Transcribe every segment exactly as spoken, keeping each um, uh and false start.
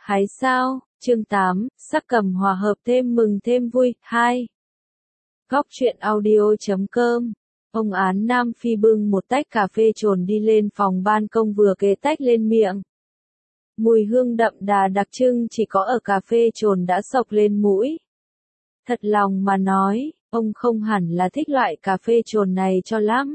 Hái sao, chương tám, sắc cầm hòa hợp thêm mừng thêm vui, hai. Góc truyện audio chấm com. Ông Án Nam Phi bưng một tách cà phê trồn đi lên phòng ban công vừa kê tách lên miệng. Mùi hương đậm đà đặc trưng chỉ có ở cà phê trồn đã xộc lên mũi. Thật lòng mà nói, ông không hẳn là thích loại cà phê trồn này cho lắm.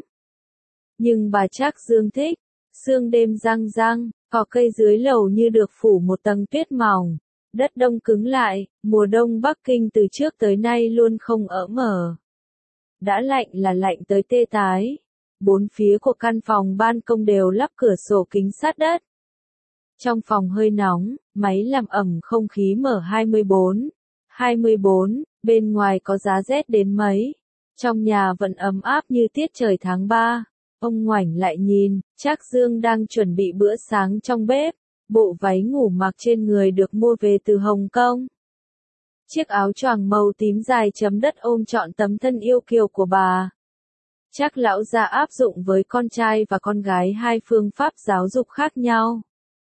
Nhưng bà Trác Dương thích. Sương đêm răng răng, cỏ cây dưới lầu như được phủ một tầng tuyết mỏng. Đất đông cứng lại, mùa đông Bắc Kinh từ trước tới nay luôn không ấm ở. Đã lạnh là lạnh tới tê tái. Bốn phía của căn phòng ban công đều lắp cửa sổ kính sát đất. Trong phòng hơi nóng, máy làm ẩm không khí mở hai mươi bốn. hai mươi bốn, bên ngoài có giá rét đến mấy. Trong nhà vẫn ấm áp như tiết trời tháng ba. Ông ngoảnh lại nhìn, Trác Dương đang chuẩn bị bữa sáng trong bếp. Bộ váy ngủ mặc trên người được mua về từ Hồng Kông. Chiếc áo choàng màu tím dài chấm đất ôm trọn tấm thân yêu kiều của bà. Trác lão gia áp dụng với con trai và con gái hai phương pháp giáo dục khác nhau.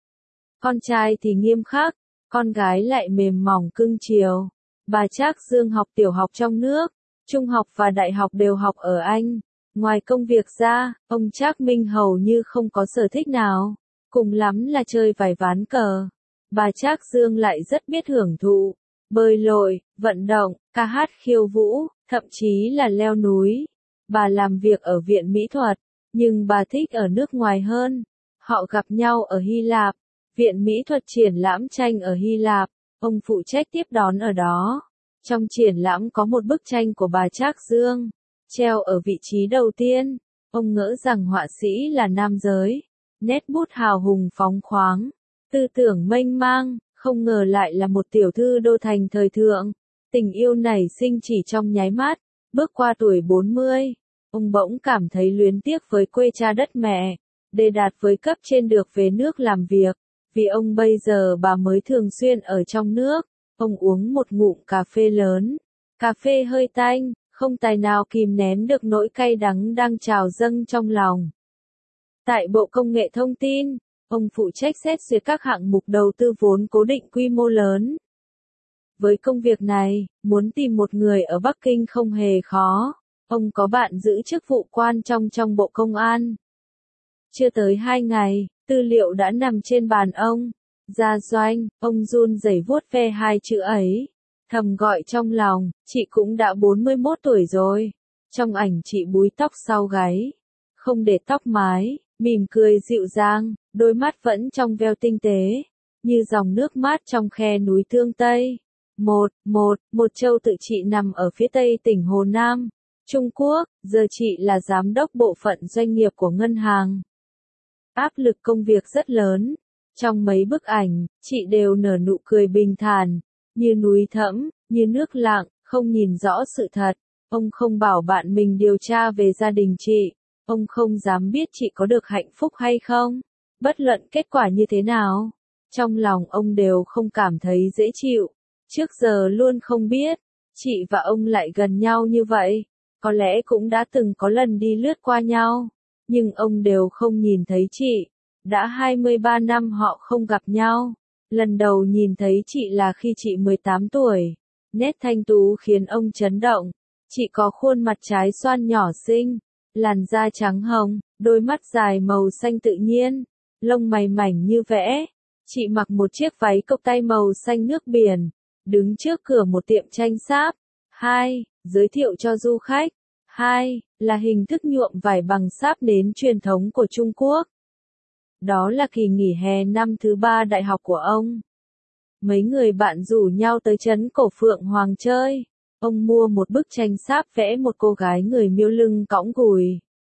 Con trai thì nghiêm khắc, con gái lại mềm mỏng cưng chiều. Bà Trác Dương học tiểu học trong nước, trung học và đại học đều học ở Anh. Ngoài công việc ra, ông Trác Minh hầu như không có sở thích nào, cùng lắm là chơi vài ván cờ. Bà Trác Dương lại rất biết hưởng thụ, bơi lội, vận động, ca hát khiêu vũ, thậm chí là leo núi. Bà làm việc ở viện mỹ thuật, nhưng bà thích ở nước ngoài hơn. Họ gặp nhau ở Hy Lạp, viện mỹ thuật triển lãm tranh ở Hy Lạp, ông phụ trách tiếp đón ở đó. Trong triển lãm có một bức tranh của bà Trác Dương, treo ở vị trí đầu tiên. Ông ngỡ rằng họa sĩ là nam giới, nét bút hào hùng phóng khoáng, tư tưởng mênh mang, không ngờ lại là một tiểu thư đô thành thời thượng. Tình yêu nảy sinh chỉ trong nháy mắt, bước qua tuổi bốn mươi, ông bỗng cảm thấy luyến tiếc với quê cha đất mẹ, để đạt với cấp trên được về nước làm việc, vì ông bây giờ bà mới thường xuyên ở trong nước. Ông uống một ngụm cà phê lớn, cà phê hơi tanh, không tài nào kìm nén được nỗi cay đắng đang trào dâng trong lòng. Tại Bộ Công nghệ Thông tin, ông phụ trách xét duyệt các hạng mục đầu tư vốn cố định quy mô lớn. Với công việc này, muốn tìm một người ở Bắc Kinh không hề khó. Ông có bạn giữ chức vụ quan trong trong Bộ Công an. Chưa tới hai ngày, tư liệu đã nằm trên bàn ông. Gia Doanh, ông run rẩy vuốt ve hai chữ ấy. Thầm gọi trong lòng, chị cũng đã bốn mươi mốt tuổi rồi. Trong ảnh chị búi tóc sau gáy, không để tóc mái, mỉm cười dịu dàng, đôi mắt vẫn trong veo tinh tế, như dòng nước mát trong khe núi Thương Tây. Một, một, một châu tự trị nằm ở phía tây tỉnh Hồ Nam, Trung Quốc, giờ chị là giám đốc bộ phận doanh nghiệp của ngân hàng. Áp lực công việc rất lớn. Trong mấy bức ảnh, chị đều nở nụ cười bình thản, như núi thẫm, như nước lặng, không nhìn rõ sự thật. Ông không bảo bạn mình điều tra về gia đình chị. Ông không dám biết chị có được hạnh phúc hay không. Bất luận kết quả như thế nào, trong lòng ông đều không cảm thấy dễ chịu. Trước giờ luôn không biết, chị và ông lại gần nhau như vậy. Có lẽ cũng đã từng có lần đi lướt qua nhau, nhưng ông đều không nhìn thấy chị. Đã hai mươi ba năm họ không gặp nhau. Lần đầu nhìn thấy chị là khi chị mười tám tuổi. Nét thanh tú khiến ông chấn động. Chị có khuôn mặt trái xoan nhỏ xinh, làn da trắng hồng, đôi mắt dài màu xanh tự nhiên, lông mày mảnh như vẽ. Chị mặc một chiếc váy cộc tay màu xanh nước biển, đứng trước cửa một tiệm tranh sáp. Hai, giới thiệu cho du khách. Hai, là hình thức nhuộm vải bằng sáp nến truyền thống của Trung Quốc. Đó là kỳ nghỉ hè năm thứ ba đại học của ông. Mấy người bạn rủ nhau tới trấn Cổ Phượng Hoàng chơi. Ông mua một bức tranh sáp vẽ một cô gái người miêu lưng cõng gùi.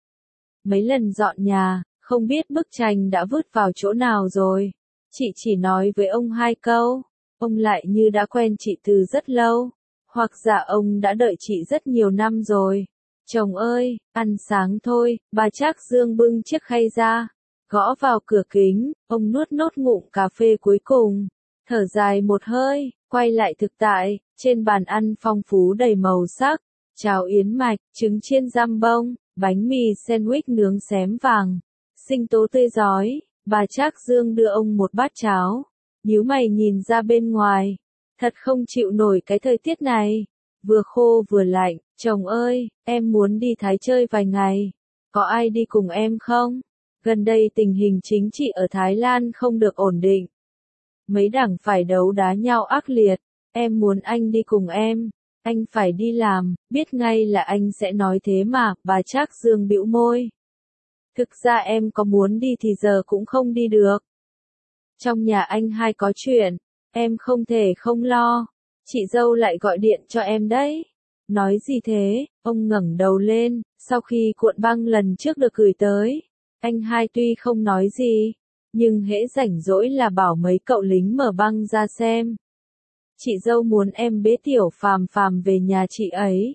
Mấy lần dọn nhà, không biết bức tranh đã vứt vào chỗ nào rồi. Chị chỉ nói với ông hai câu. Ông lại như đã quen chị từ rất lâu. Hoặc giả ông đã đợi chị rất nhiều năm rồi. Chồng ơi, ăn sáng thôi. Bà Trác Dương bưng chiếc khay ra, gõ vào cửa kính. Ông nuốt nốt ngụm cà phê cuối cùng, thở dài một hơi, quay lại thực tại. Trên bàn ăn phong phú đầy màu sắc, cháo yến mạch, trứng chiên giam bông, bánh mì sandwich nướng xém vàng, sinh tố tươi rói. Bà Trác Dương đưa ông một bát cháo, nhíu mày nhìn ra bên ngoài. Thật không chịu nổi cái thời tiết này. Vừa khô vừa lạnh, chồng ơi, em muốn đi Thái chơi vài ngày. Có ai đi cùng em không? Gần đây tình hình chính trị ở Thái Lan không được ổn định. Mấy đảng phải đấu đá nhau ác liệt. Em muốn anh đi cùng em. Anh phải đi làm, biết ngay là anh sẽ nói thế mà, bà Trác Dương bĩu môi. Thực ra em có muốn đi thì giờ cũng không đi được. Trong nhà anh hai có chuyện, em không thể không lo. Chị dâu lại gọi điện cho em đấy. Nói gì thế? Ông ngẩng đầu lên, sau khi cuộn băng lần trước được gửi tới. Anh hai tuy không nói gì, nhưng hễ rảnh rỗi là bảo mấy cậu lính mở băng ra xem. Chị dâu muốn em bế tiểu Phàm Phàm về nhà chị ấy.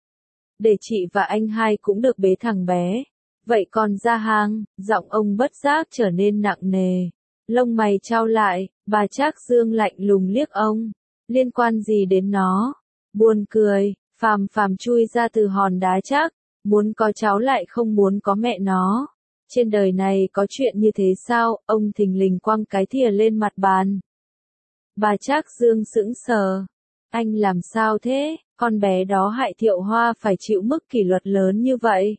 Để chị và anh hai cũng được bế thằng bé. Vậy còn Gia Hàng, giọng ông bất giác trở nên nặng nề. Lông mày chau lại, bà Trác Dương lạnh lùng liếc ông. Liên quan gì đến nó? Buồn cười, Phàm Phàm chui ra từ hòn đá chắc, muốn có cháu lại không muốn có mẹ nó. Trên đời này có chuyện như thế sao? Ông thình lình quăng cái thìa lên mặt bàn. Bà Trác Dương sững sờ. Anh làm sao thế? Con bé đó hại Thiệu Hoa phải chịu mức kỷ luật lớn như vậy.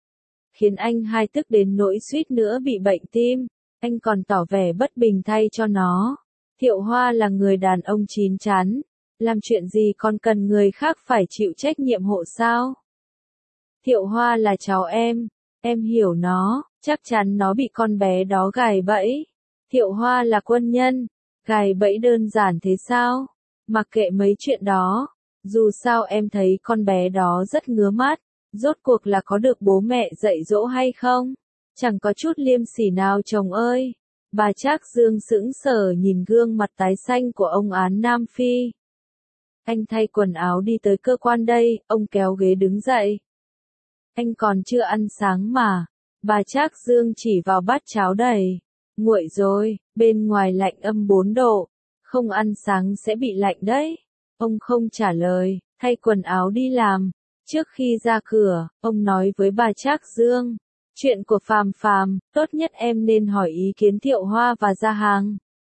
Khiến anh hai tức đến nỗi suýt nữa bị bệnh tim. Anh còn tỏ vẻ bất bình thay cho nó. Thiệu Hoa là người đàn ông chín chắn. Làm chuyện gì còn cần người khác phải chịu trách nhiệm hộ sao? Thiệu Hoa là cháu em. Em hiểu nó, chắc chắn nó bị con bé đó gài bẫy. Thiệu Hoa là quân nhân. Gài bẫy đơn giản thế sao? Mặc kệ mấy chuyện đó. Dù sao em thấy con bé đó rất ngứa mắt. Rốt cuộc là có được bố mẹ dạy dỗ hay không? Chẳng có chút liêm sỉ nào chồng ơi. Bà Trác Dương sững sờ nhìn gương mặt tái xanh của ông Án Nam Phi. Anh thay quần áo đi tới cơ quan đây, ông kéo ghế đứng dậy. Anh còn chưa ăn sáng mà. Bà Trác Dương chỉ vào bát cháo đầy. Nguội rồi, bên ngoài lạnh âm bốn độ. Không ăn sáng sẽ bị lạnh đấy. Ông không trả lời, thay quần áo đi làm. Trước khi ra cửa, ông nói với bà Trác Dương. Chuyện của Phàm Phàm, tốt nhất em nên hỏi ý kiến Thiệu Hoa và Gia Hàng.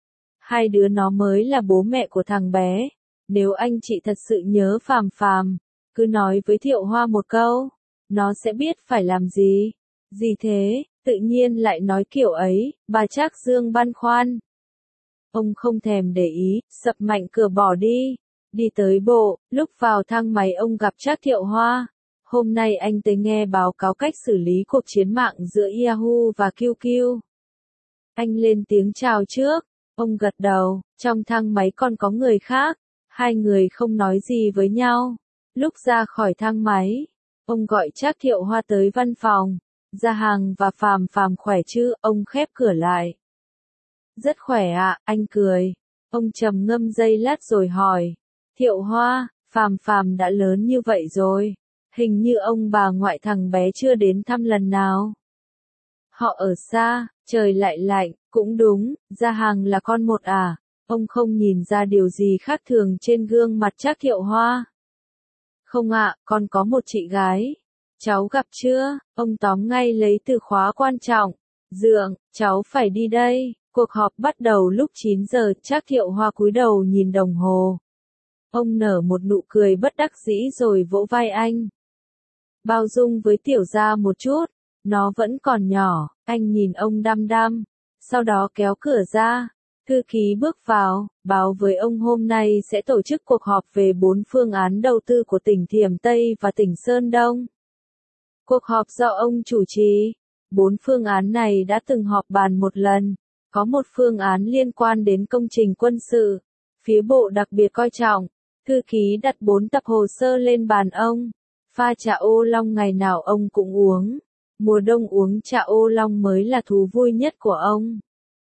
Hai đứa nó mới là bố mẹ của thằng bé. Nếu anh chị thật sự nhớ Phàm Phàm, cứ nói với Thiệu Hoa một câu. Nó sẽ biết phải làm gì. Gì thế, tự nhiên lại nói kiểu ấy, bà Trác Dương băn khoăn. Ông không thèm để ý, sập mạnh cửa bỏ đi. Đi tới bộ, lúc vào thang máy ông gặp Trác Thiệu Hoa. Hôm nay anh tới nghe báo cáo cách xử lý cuộc chiến mạng giữa Yahoo và quy quy. Anh lên tiếng chào trước, ông gật đầu, trong thang máy còn có người khác. Hai người không nói gì với nhau. Lúc ra khỏi thang máy, ông gọi Trác Thiệu Hoa tới văn phòng. Gia Hàng và Phàm Phàm khỏe chứ? Ông khép cửa lại. Rất khỏe ạ, anh cười. Ông trầm ngâm giây lát rồi hỏi. Thiệu Hoa, Phàm Phàm đã lớn như vậy rồi. Hình như ông bà ngoại thằng bé chưa đến thăm lần nào. Họ ở xa, trời lại lạnh, cũng đúng, Gia Hàng là con một à. Ông không nhìn ra điều gì khác thường trên gương mặt Trác Thiệu Hoa. Không ạ, con có một chị gái. Cháu gặp chưa? Ông tóm ngay lấy từ khóa quan trọng. Dượng, cháu phải đi đây. Cuộc họp bắt đầu lúc chín giờ, Trác Thiệu Hoa cúi đầu nhìn đồng hồ. Ông nở một nụ cười bất đắc dĩ rồi vỗ vai anh. Bao dung với Tiểu Gia một chút, nó vẫn còn nhỏ. Anh nhìn ông đăm đăm, sau đó kéo cửa ra. Thư ký bước vào, báo với ông hôm nay sẽ tổ chức cuộc họp về bốn phương án đầu tư của tỉnh Thiểm Tây và tỉnh Sơn Đông. Cuộc họp do ông chủ trì. Bốn phương án này đã từng họp bàn một lần. Có một phương án liên quan đến công trình quân sự. Phía bộ đặc biệt coi trọng. Thư ký đặt bốn tập hồ sơ lên bàn ông. Pha trà ô long ngày nào ông cũng uống. Mùa đông uống trà ô long mới là thú vui nhất của ông.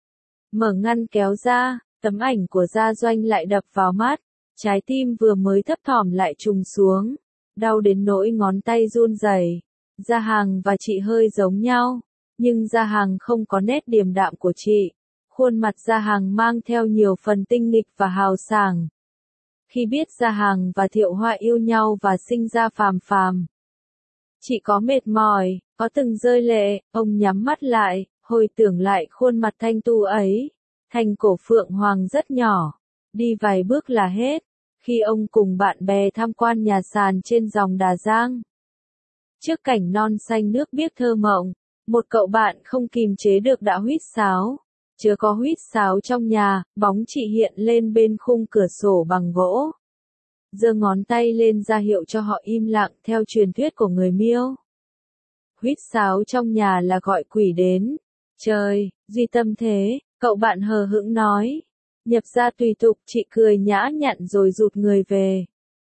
Mở ngăn kéo ra, tấm ảnh của Gia Doanh lại đập vào mắt. Trái tim vừa mới thấp thỏm lại trùng xuống. Đau đến nỗi ngón tay run rẩy. Gia Hàng và chị hơi giống nhau. Nhưng Gia Hàng không có nét điềm đạm của chị. Khuôn mặt Gia Hàng mang theo nhiều phần tinh nghịch và hào sảng. Khi biết Gia Hàng và Thiệu Hoa yêu nhau và sinh ra Phàm Phàm, chị có mệt mỏi, có từng rơi lệ. Ông nhắm mắt lại, hồi tưởng lại khuôn mặt thanh tu ấy. Thành cổ Phượng Hoàng rất nhỏ, đi vài bước là hết, khi ông cùng bạn bè tham quan nhà sàn trên dòng Đà Giang. Trước cảnh non xanh nước biếc thơ mộng, một cậu bạn không kìm chế được đã huýt sáo. Chưa có huýt sáo trong nhà, bóng chị hiện lên bên khung cửa sổ bằng gỗ. Giơ ngón tay lên ra hiệu cho họ im lặng theo truyền thuyết của người Miêu. Huýt sáo trong nhà là gọi quỷ đến. Trời, duy tâm thế, cậu bạn hờ hững nói. Nhập ra tùy tục, chị cười nhã nhặn rồi rụt người về.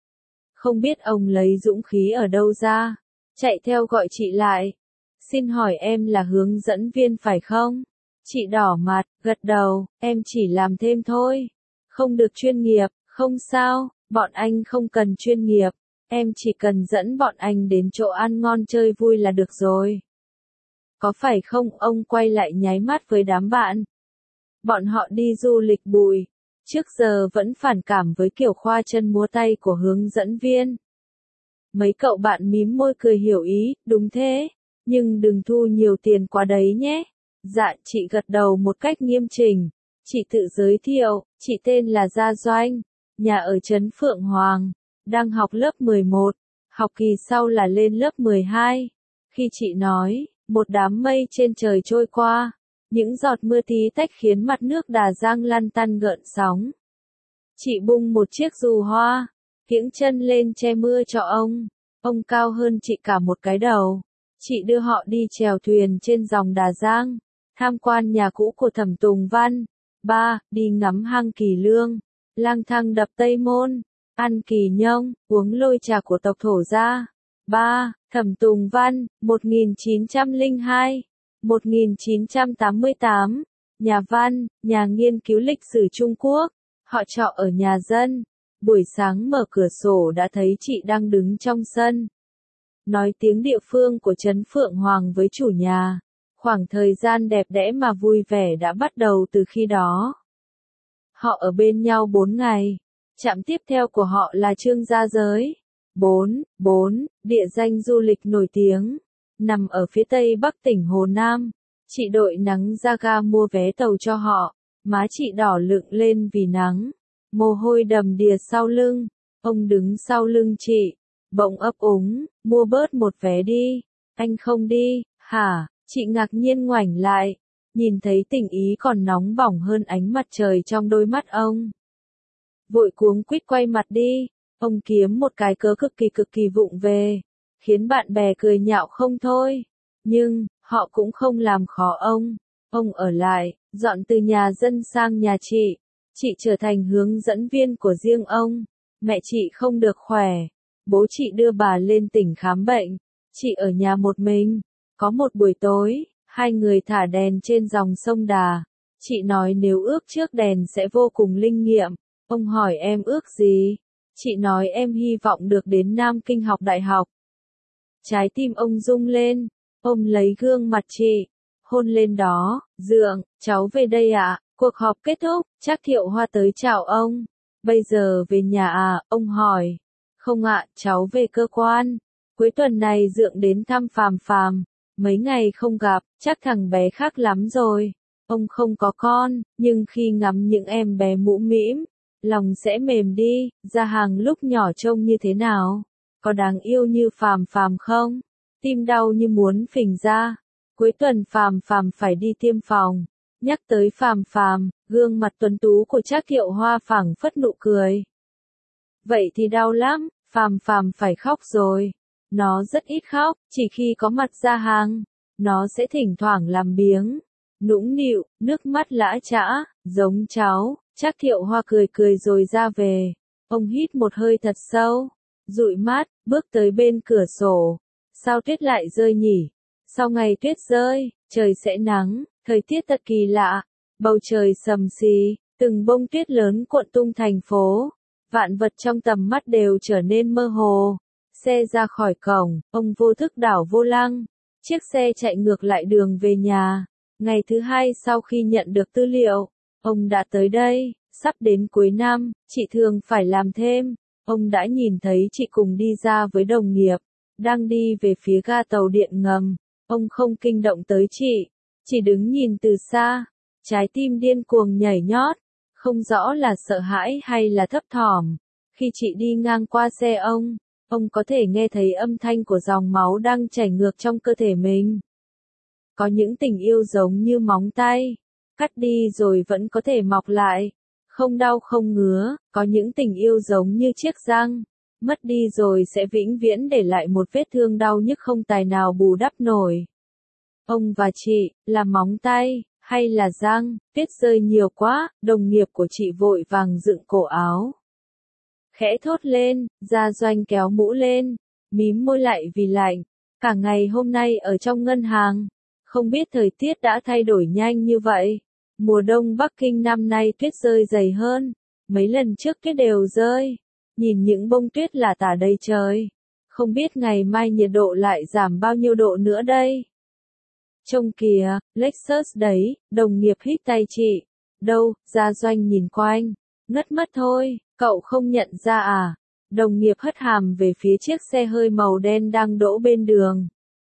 Không biết ông lấy dũng khí ở đâu ra, chạy theo gọi chị lại. Xin hỏi em là hướng dẫn viên phải không? Chị đỏ mặt, gật đầu, em chỉ làm thêm thôi. Không được chuyên nghiệp, không sao, bọn anh không cần chuyên nghiệp. Em chỉ cần dẫn bọn anh đến chỗ ăn ngon chơi vui là được rồi. Có phải không? Ông quay lại nháy mắt với đám bạn. Bọn họ đi du lịch bụi. Trước giờ vẫn phản cảm với kiểu khoa chân múa tay của hướng dẫn viên. Mấy cậu bạn mím môi cười hiểu ý, đúng thế. Nhưng đừng thu nhiều tiền quá đấy nhé. Dạ, chị gật đầu một cách nghiêm chỉnh. Chị tự giới thiệu, chị tên là Gia Doanh, nhà ở trấn Phượng Hoàng, đang học lớp mười một, học kỳ sau là lên lớp mười hai. Khi chị nói, một đám mây trên trời trôi qua, những giọt mưa tí tách khiến mặt nước Đà Giang lăn tăn gợn sóng. Chị bung một chiếc dù hoa, kiễng chân lên che mưa cho ông. Ông cao hơn chị cả một cái đầu. Chị đưa họ đi chèo thuyền trên dòng Đà Giang, tham quan nhà cũ của Thẩm Tùng Văn. Ba, đi ngắm hang Kỳ Lương, lang thang đập Tây Môn, ăn kỳ nhông, uống lôi trà của tộc Thổ gia. Ba, Thẩm Tùng Văn, một nghìn chín trăm lẻ hai đến một nghìn chín trăm tám mươi tám, nhà văn, nhà nghiên cứu lịch sử Trung Quốc. Họ trọ ở nhà dân. Buổi sáng mở cửa sổ đã thấy chị đang đứng trong sân, nói tiếng địa phương của trấn Phượng Hoàng với chủ nhà. Khoảng thời gian đẹp đẽ mà vui vẻ đã bắt đầu từ khi đó. Họ ở bên nhau bốn ngày. Trạm tiếp theo của họ là Trương Gia Giới. bốn. bốn. Địa danh du lịch nổi tiếng. Nằm ở phía tây bắc tỉnh Hồ Nam. Chị đội nắng ra ga mua vé tàu cho họ. Má chị đỏ lựng lên vì nắng. Mồ hôi đầm đìa sau lưng. Ông đứng sau lưng chị. Bỗng ấp úng, mua bớt một vé đi. Anh không đi, hả? Chị ngạc nhiên ngoảnh lại, nhìn thấy tình ý còn nóng bỏng hơn ánh mặt trời trong đôi mắt ông. Vội cuống quýt quay mặt đi, ông kiếm một cái cớ cực kỳ cực kỳ vụng về, khiến bạn bè cười nhạo không thôi. Nhưng, họ cũng không làm khó ông. Ông ở lại, dọn từ nhà dân sang nhà chị. Chị trở thành hướng dẫn viên của riêng ông. Mẹ chị không được khỏe. Bố chị đưa bà lên tỉnh khám bệnh. Chị ở nhà một mình. Có một buổi tối, hai người thả đèn trên dòng sông Đà. Chị nói nếu ước trước đèn sẽ vô cùng linh nghiệm. Ông hỏi em ước gì? Chị nói em hy vọng được đến Nam Kinh học đại học. Trái tim ông rung lên. Ôm lấy gương mặt chị. Hôn lên đó. Dượng, cháu về đây ạ. Cuộc họp kết thúc, Trác Thiệu Hoa tới chào ông. Bây giờ về nhà à? Ông hỏi. Không ạ, cháu về cơ quan. Cuối tuần này Dượng đến thăm Phàm Phàm. Mấy ngày không gặp, chắc thằng bé khác lắm rồi. Ông không có con, nhưng khi ngắm những em bé mũ mĩm, lòng sẽ mềm đi. Gia Hàng lúc nhỏ trông như thế nào? Có đáng yêu như Phàm Phàm không? Tim đau như muốn phình ra. Cuối tuần Phàm Phàm phải đi tiêm phòng. Nhắc tới Phàm Phàm, gương mặt tuấn tú của Trác Thiệu Hoa phảng phất nụ cười. Vậy thì đau lắm, Phàm Phàm phải khóc rồi. Nó rất ít khóc, chỉ khi có mặt Gia Hàng, nó sẽ thỉnh thoảng làm biếng, nũng nịu, nước mắt lã chã, giống cháu. Trác Thiệu Hoa cười cười rồi ra về. Ông hít một hơi thật sâu, dụi mắt, bước tới bên cửa sổ. Sao tuyết lại rơi nhỉ? Sau ngày tuyết rơi, trời sẽ nắng, thời tiết thật kỳ lạ. Bầu trời sầm xì, từng bông tuyết lớn cuộn tung thành phố. Vạn vật trong tầm mắt đều trở nên mơ hồ. Xe ra khỏi cổng, ông vô thức đảo vô lăng. Chiếc xe chạy ngược lại đường về nhà. Ngày thứ hai sau khi nhận được tư liệu, ông đã tới đây. Sắp đến cuối năm, chị thường phải làm thêm. Ông đã nhìn thấy chị cùng đi ra với đồng nghiệp, đang đi về phía ga tàu điện ngầm. Ông không kinh động tới chị, chỉ đứng nhìn từ xa. Trái tim điên cuồng nhảy nhót, không rõ là sợ hãi hay là thấp thỏm. Khi chị đi ngang qua xe ông, ông có thể nghe thấy âm thanh của dòng máu đang chảy ngược trong cơ thể mình. Có những tình yêu giống như móng tay, cắt đi rồi vẫn có thể mọc lại, không đau không ngứa. Có những tình yêu giống như chiếc răng, mất đi rồi sẽ vĩnh viễn để lại một vết thương đau nhức không tài nào bù đắp nổi. Ông và chị, là móng tay, hay là răng? Tuyết rơi nhiều quá, đồng nghiệp của chị vội vàng dựng cổ áo. Khẽ thốt lên, Gia Doanh kéo mũ lên, mím môi lại vì lạnh. Cả ngày hôm nay ở trong ngân hàng, không biết thời tiết đã thay đổi nhanh như vậy. Mùa đông Bắc Kinh năm nay tuyết rơi dày hơn, mấy lần trước tuyết đều rơi. Nhìn những bông tuyết lả tả đầy trời. Không biết ngày mai nhiệt độ lại giảm bao nhiêu độ nữa đây. Trông kìa, Lexus đấy, đồng nghiệp hít tay chị. Đâu, Gia Doanh nhìn quanh, ngất mất thôi, cậu không nhận ra à? Đồng nghiệp hất hàm về phía chiếc xe hơi màu đen đang đỗ bên đường.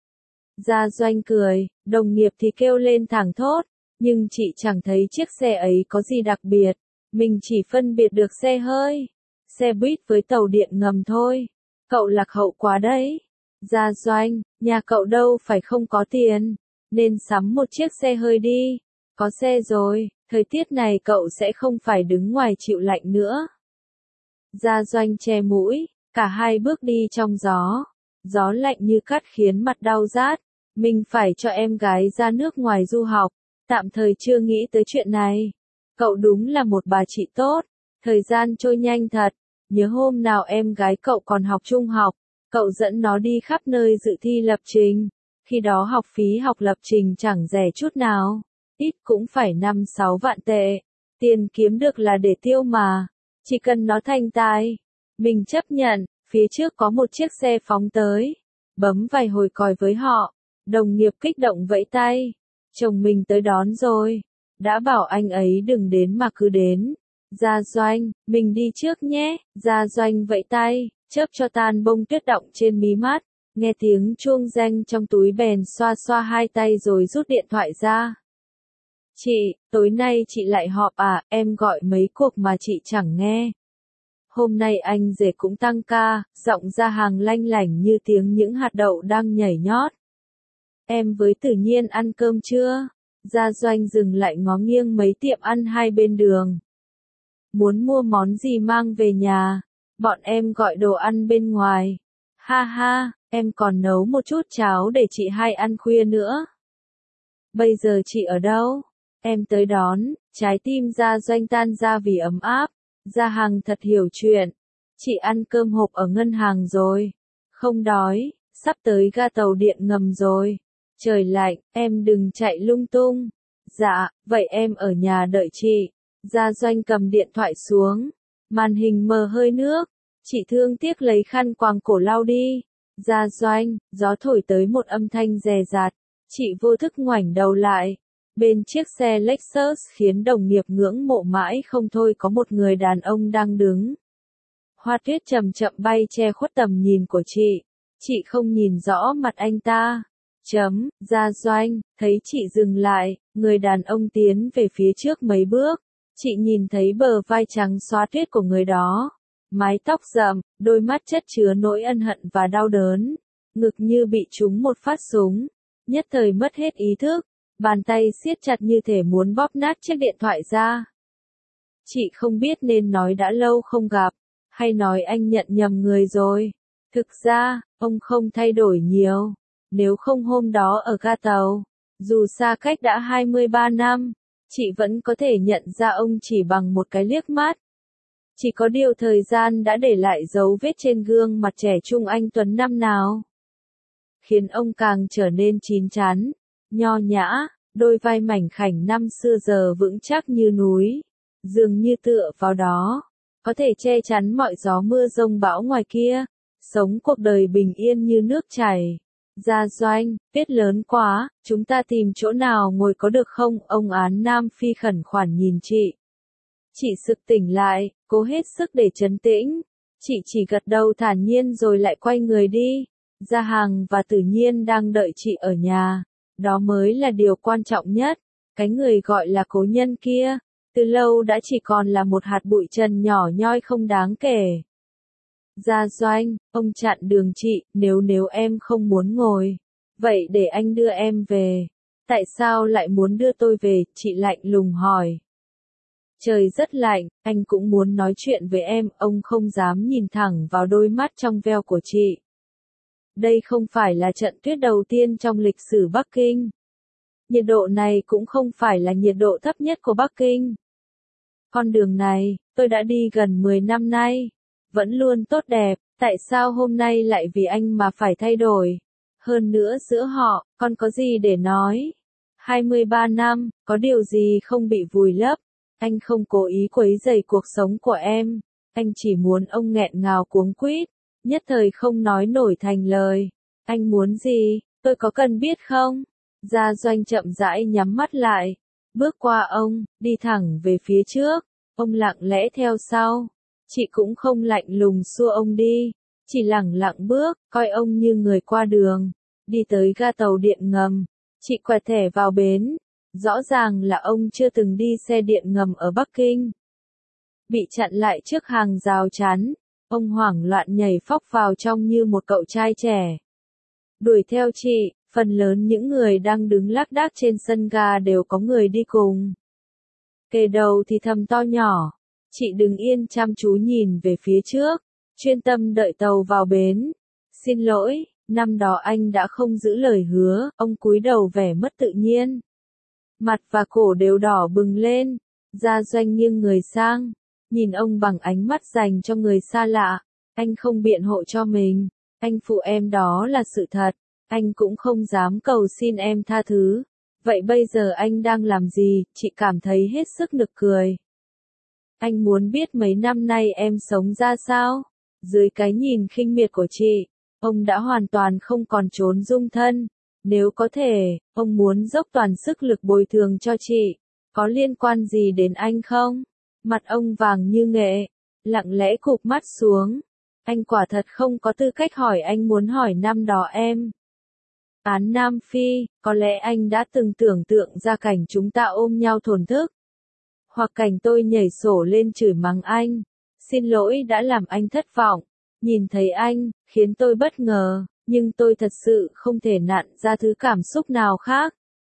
Gia Doanh cười, đồng nghiệp thì kêu lên thẳng thốt, nhưng chị chẳng thấy chiếc xe ấy có gì đặc biệt, mình chỉ phân biệt được xe hơi, xe buýt với tàu điện ngầm thôi. Cậu lạc hậu quá đấy. Gia Doanh, nhà cậu đâu phải không có tiền, nên sắm một chiếc xe hơi đi. Có xe rồi, thời tiết này cậu sẽ không phải đứng ngoài chịu lạnh nữa. Gia Doanh che mũi, cả hai bước đi trong gió. Gió lạnh như cắt khiến mặt đau rát. Mình phải cho em gái ra nước ngoài du học, tạm thời chưa nghĩ tới chuyện này. Cậu đúng là một bà chị tốt, thời gian trôi nhanh thật. Nhớ hôm nào em gái cậu còn học trung học, cậu dẫn nó đi khắp nơi dự thi lập trình. Khi đó học phí học lập trình chẳng rẻ chút nào, ít cũng phải năm sáu vạn tệ. Tiền kiếm được là để tiêu mà, chỉ cần nó thành tài. Mình chấp nhận. Phía trước có một chiếc xe phóng tới, bấm vài hồi còi với họ. Đồng nghiệp kích động vẫy tay. Chồng mình tới đón rồi. Đã bảo anh ấy đừng đến mà cứ đến. Gia Doanh, mình đi trước nhé. Gia Doanh vẫy tay, chớp cho tan bông tuyết động trên mí mắt. Nghe tiếng chuông reng trong túi bèn xoa xoa hai tay rồi rút điện thoại ra. Chị, tối nay chị lại họp à, em gọi mấy cuộc mà chị chẳng nghe. Hôm nay anh rể cũng tăng ca, giọng Gia Hàng lanh lảnh như tiếng những hạt đậu đang nhảy nhót. Em với Tự Nhiên ăn cơm chưa? Gia Doanh dừng lại ngó nghiêng mấy tiệm ăn hai bên đường. Muốn mua món gì mang về nhà? Bọn em gọi đồ ăn bên ngoài. Ha ha, em còn nấu một chút cháo để chị hai ăn khuya nữa. Bây giờ chị ở đâu? Em tới đón. Trái tim Gia Doanh tan ra vì ấm áp. Gia Hằng thật hiểu chuyện. Chị ăn cơm hộp ở ngân hàng rồi. Không đói, sắp tới ga tàu điện ngầm rồi. Trời lạnh, em đừng chạy lung tung. Dạ, vậy em ở nhà đợi chị. Gia Doanh cầm điện thoại xuống. Màn hình mờ hơi nước. Chị thương tiếc lấy khăn quàng cổ lau đi. Gia Doanh, gió thổi tới một âm thanh rè rạt. Chị vô thức ngoảnh đầu lại. Bên chiếc xe Lexus khiến đồng nghiệp ngưỡng mộ mãi không thôi có một người đàn ông đang đứng. Hoa tuyết chậm chậm bay che khuất tầm nhìn của chị. Chị không nhìn rõ mặt anh ta. Chấm, Gia Doanh, thấy chị dừng lại, người đàn ông tiến về phía trước mấy bước. Chị nhìn thấy bờ vai trắng xóa tuyết của người đó. Mái tóc rậm, đôi mắt chất chứa nỗi ân hận và đau đớn. Ngực như bị trúng một phát súng. Nhất thời mất hết ý thức. Bàn tay siết chặt như thể muốn bóp nát chiếc điện thoại ra. Chị không biết nên nói đã lâu không gặp, hay nói anh nhận nhầm người rồi. Thực ra, ông không thay đổi nhiều. Nếu không hôm đó ở ga tàu, dù xa cách đã hai mươi ba năm, chị vẫn có thể nhận ra ông chỉ bằng một cái liếc mắt. Chỉ có điều thời gian đã để lại dấu vết trên gương mặt trẻ trung anh tuấn năm nào. Khiến ông càng trở nên chín chắn, nho nhã, đôi vai mảnh khảnh năm xưa giờ vững chắc như núi, dường như tựa vào đó, có thể che chắn mọi gió mưa rông bão ngoài kia, sống cuộc đời bình yên như nước chảy. Gia Doanh, tuyết lớn quá, chúng ta tìm chỗ nào ngồi có được không? Ông Án Nam Phi khẩn khoản nhìn chị. Chị sực tỉnh lại, cố hết sức để trấn tĩnh. Chị chỉ gật đầu thản nhiên rồi lại quay người đi. Gia Hằng và Tự Nhiên đang đợi chị ở nhà. Đó mới là điều quan trọng nhất. Cái người gọi là cố nhân kia, từ lâu đã chỉ còn là một hạt bụi trần nhỏ nhoi không đáng kể. Gia Doanh, ông chặn đường chị, nếu nếu em không muốn ngồi, vậy để anh đưa em về. Tại sao lại muốn đưa tôi về, chị lạnh lùng hỏi. Trời rất lạnh, anh cũng muốn nói chuyện với em, ông không dám nhìn thẳng vào đôi mắt trong veo của chị. Đây không phải là trận tuyết đầu tiên trong lịch sử Bắc Kinh. Nhiệt độ này cũng không phải là nhiệt độ thấp nhất của Bắc Kinh. Con đường này, tôi đã đi gần mười năm nay, vẫn luôn tốt đẹp, tại sao hôm nay lại vì anh mà phải thay đổi? Hơn nữa giữa họ, còn có gì để nói? hai mươi ba năm, có điều gì không bị vùi lấp? Anh không cố ý quấy rầy cuộc sống của em, anh chỉ muốn ông nghẹn ngào cuống quýt, nhất thời không nói nổi thành lời. Anh muốn gì, tôi có cần biết không? Gia Doanh chậm rãi nhắm mắt lại, bước qua ông, đi thẳng về phía trước, ông lặng lẽ theo sau. Chị cũng không lạnh lùng xua ông đi, chỉ lẳng lặng bước, coi ông như người qua đường, đi tới ga tàu điện ngầm. Chị quẹt thẻ vào bến, rõ ràng là ông chưa từng đi xe điện ngầm ở Bắc Kinh. Bị chặn lại trước hàng rào chắn, ông hoảng loạn nhảy phóc vào trong như một cậu trai trẻ. Đuổi theo chị, phần lớn những người đang đứng lác đác trên sân ga đều có người đi cùng. Kề đầu thì thầm to nhỏ, chị đứng yên chăm chú nhìn về phía trước, chuyên tâm đợi tàu vào bến. Xin lỗi, năm đó anh đã không giữ lời hứa, ông cúi đầu vẻ mất tự nhiên. Mặt và cổ đều đỏ bừng lên, Gia Doanh nghiêng người sang, nhìn ông bằng ánh mắt dành cho người xa lạ. Anh không biện hộ cho mình, anh phụ em đó là sự thật, anh cũng không dám cầu xin em tha thứ. Vậy bây giờ anh đang làm gì? Chị cảm thấy hết sức nực cười. Anh muốn biết mấy năm nay em sống ra sao? Dưới cái nhìn khinh miệt của chị, ông đã hoàn toàn không còn trốn dung thân. Nếu có thể, ông muốn dốc toàn sức lực bồi thường cho chị. Có liên quan gì đến anh không? Mặt ông vàng như nghệ, lặng lẽ cụp mắt xuống. Anh quả thật không có tư cách hỏi anh muốn hỏi năm đó em. Án Nam Phi, có lẽ anh đã từng tưởng tượng ra cảnh chúng ta ôm nhau thổn thức. Hoặc cảnh tôi nhảy sổ lên chửi mắng anh. Xin lỗi đã làm anh thất vọng. Nhìn thấy anh, khiến tôi bất ngờ, nhưng tôi thật sự không thể nặn ra thứ cảm xúc nào khác.